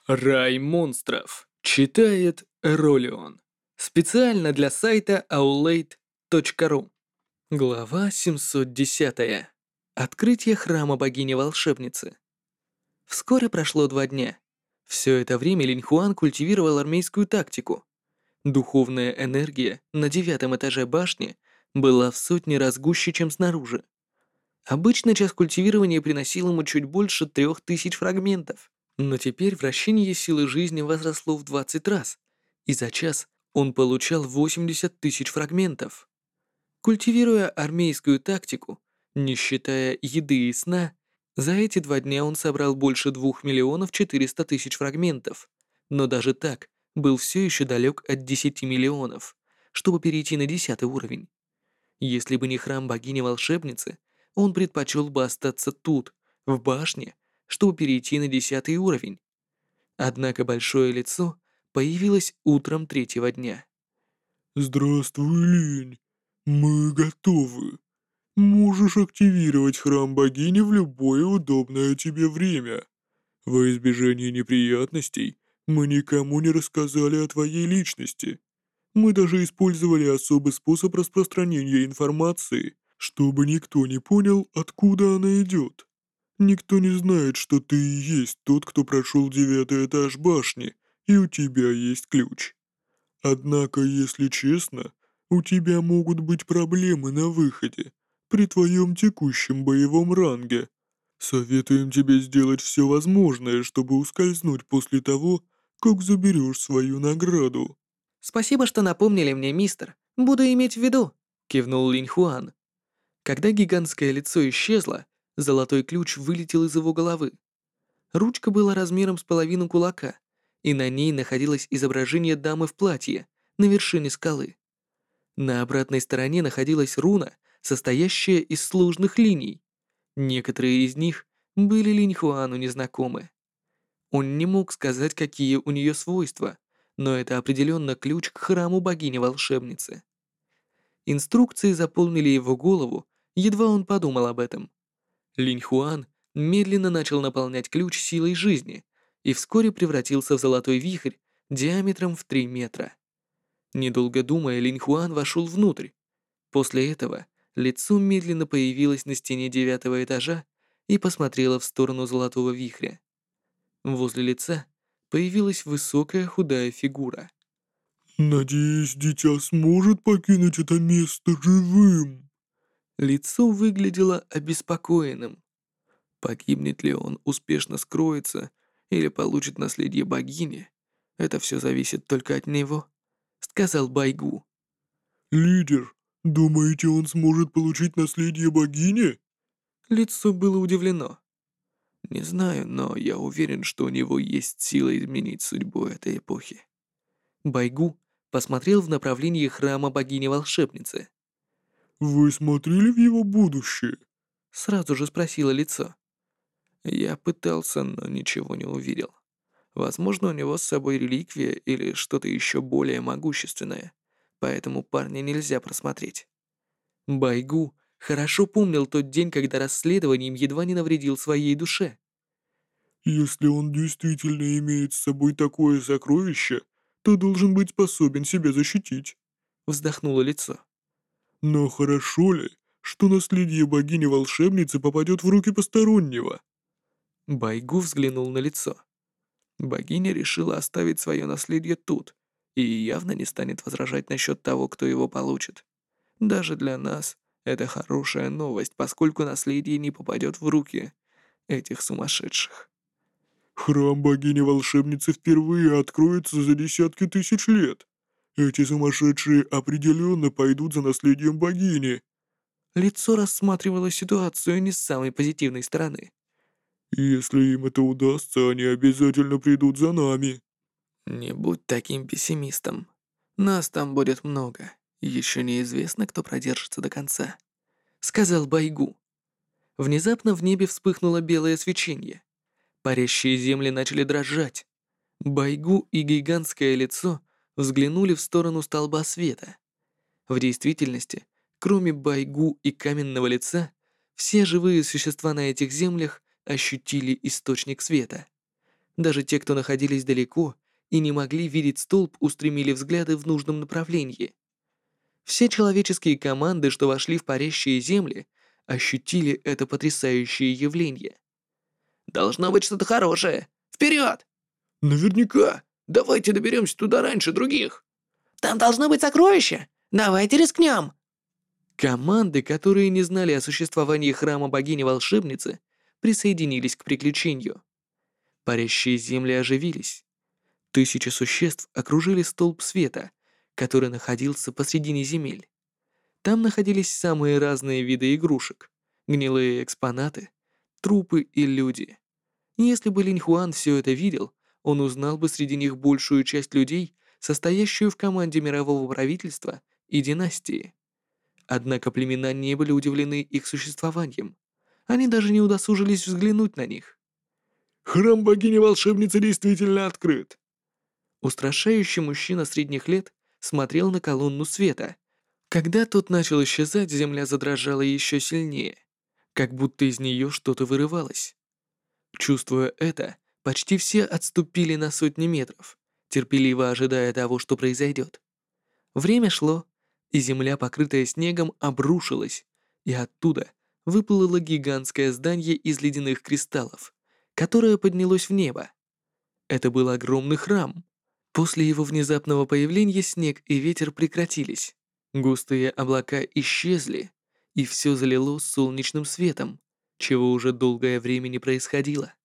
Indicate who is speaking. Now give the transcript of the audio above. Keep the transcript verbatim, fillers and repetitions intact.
Speaker 1: Рай монстров. Читает Ролион. Специально для сайта аулейт точка ру. Глава семьсот десять. Открытие храма богини-волшебницы. Вскоре прошло два дня. Все это время Линь Хуан культивировал армейскую тактику. Духовная энергия на девятом этаже башни была в сотни раз гуще, чем снаружи. Обычно час культивирования приносил ему чуть больше трех тысяч фрагментов. Но теперь вращение силы жизни возросло в двадцать раз, и за час он получал восемьдесят тысяч фрагментов. Культивируя армейскую тактику, не считая еды и сна, за эти два дня он собрал больше двух миллионов четырёхсот тысяч фрагментов, но даже так был все еще далек от десяти миллионов, чтобы перейти на десятый уровень. Если бы не храм богини-волшебницы, он предпочел бы остаться тут, в башне, чтобы перейти на десятый уровень. Однако большое лицо появилось утром третьего дня.
Speaker 2: «Здравствуй, Линь. Мы готовы. Можешь активировать храм богини в любое удобное тебе время. Во избежание неприятностей мы никому не рассказали о твоей личности. Мы даже использовали особый способ распространения информации, чтобы никто не понял, откуда она идет. Никто не знает, что ты и есть тот, кто прошел девятый этаж башни, и у тебя есть ключ. Однако, если честно, у тебя могут быть проблемы на выходе при твоем текущем боевом ранге. Советуем тебе сделать все возможное, чтобы ускользнуть после того, как заберешь свою награду».
Speaker 1: «Спасибо, что напомнили мне, мистер. Буду иметь в виду», — кивнул Линь Хуан. Когда гигантское лицо исчезло, золотой ключ вылетел из его головы. Ручка была размером с половину кулака, и на ней находилось изображение дамы в платье на вершине скалы. На обратной стороне находилась руна, состоящая из сложных линий. Некоторые из них были Линь Хуану незнакомы. Он не мог сказать, какие у нее свойства, но это определенно ключ к храму богини-волшебницы. Инструкции заполнили его голову, едва он подумал об этом. Линь Хуан медленно начал наполнять ключ силой жизни и вскоре превратился в золотой вихрь диаметром в три метра. Недолго думая, Линь Хуан вошел внутрь. После этого лицо медленно появилось на стене девятого этажа и посмотрело в сторону золотого вихря. Возле лица появилась высокая худая фигура.
Speaker 2: «Надеюсь, дитя сможет покинуть это место живым».
Speaker 1: Лицо выглядело обеспокоенным. Погибнет ли он, успешно скроется или получит наследие богини, это все зависит только от него, сказал Байгу.
Speaker 2: «Лидер, думаете, он сможет получить наследие богини?»
Speaker 1: Лицо было удивлено. Не знаю, но я уверен, что у него есть сила изменить судьбу этой эпохи. Байгу посмотрел в направлении храма богини-волшебницы.
Speaker 2: «Вы смотрели в его будущее?»
Speaker 1: Сразу же спросило лицо. Я пытался, но ничего не увидел. Возможно, у него с собой реликвия или что-то еще более могущественное, поэтому парня нельзя просмотреть. Байгу хорошо помнил тот день, когда расследованием едва не навредил своей душе.
Speaker 2: «Если он действительно имеет с собой такое сокровище, то должен быть способен себя защитить.
Speaker 1: Вздохнуло лицо.
Speaker 2: Но хорошо ли, что наследие богини-волшебницы попадет в руки постороннего?»
Speaker 1: Байгу взглянул на лицо. Богиня решила оставить свое наследие тут и явно не станет возражать насчет того, кто его получит. Даже для нас это хорошая новость, поскольку наследие не попадет в руки этих сумасшедших.
Speaker 2: Храм богини-волшебницы впервые откроется за десятки тысяч лет. Эти сумасшедшие определенно пойдут за наследием богини.
Speaker 1: Лицо рассматривало ситуацию не с самой позитивной стороны.
Speaker 2: Если им это удастся, они обязательно придут за нами.
Speaker 1: Не будь таким пессимистом. Нас там будет много. Еще неизвестно, кто продержится до конца, сказал Байгу. Внезапно в небе вспыхнуло белое свечение. Парящие земли начали дрожать. Байгу и гигантское лицо взглянули в сторону столба света. В действительности, кроме Байгу и каменного лица, все живые существа на этих землях ощутили источник света. Даже те, кто находились далеко и не могли видеть столб, устремили взгляды в нужном направлении. Все человеческие команды, что вошли в парящие земли, ощутили это потрясающее явление. «Должно быть что-то хорошее! Вперед!» «Наверняка! Давайте доберемся туда раньше других!» «Там должно быть сокровище! Давайте рискнем!» Команды, которые не знали о существовании храма богини-волшебницы, присоединились к приключению. Парящие земли оживились. Тысячи существ окружили столб света, который находился посредине земель. Там находились самые разные виды игрушек, гнилые экспонаты, трупы и люди. Если бы Линь Хуан все это видел, он узнал бы среди них большую часть людей, состоящую в команде мирового правительства и династии. Однако племена не были удивлены их существованием. Они даже не удосужились взглянуть на них.
Speaker 2: Храм богини-волшебницы действительно открыт.
Speaker 1: Устрашающий мужчина средних лет смотрел на колонну света. Когда тот начал исчезать, земля задрожала еще сильнее, как будто из нее что-то вырывалось. Чувствуя это, почти все отступили на сотни метров, терпеливо ожидая того, что произойдет. Время шло, и земля, покрытая снегом, обрушилась, и оттуда выплыло гигантское здание из ледяных кристаллов, которое поднялось в небо. Это был огромный храм. После его внезапного появления снег и ветер прекратились. Густые облака исчезли, и все залило солнечным светом, чего уже долгое время не происходило.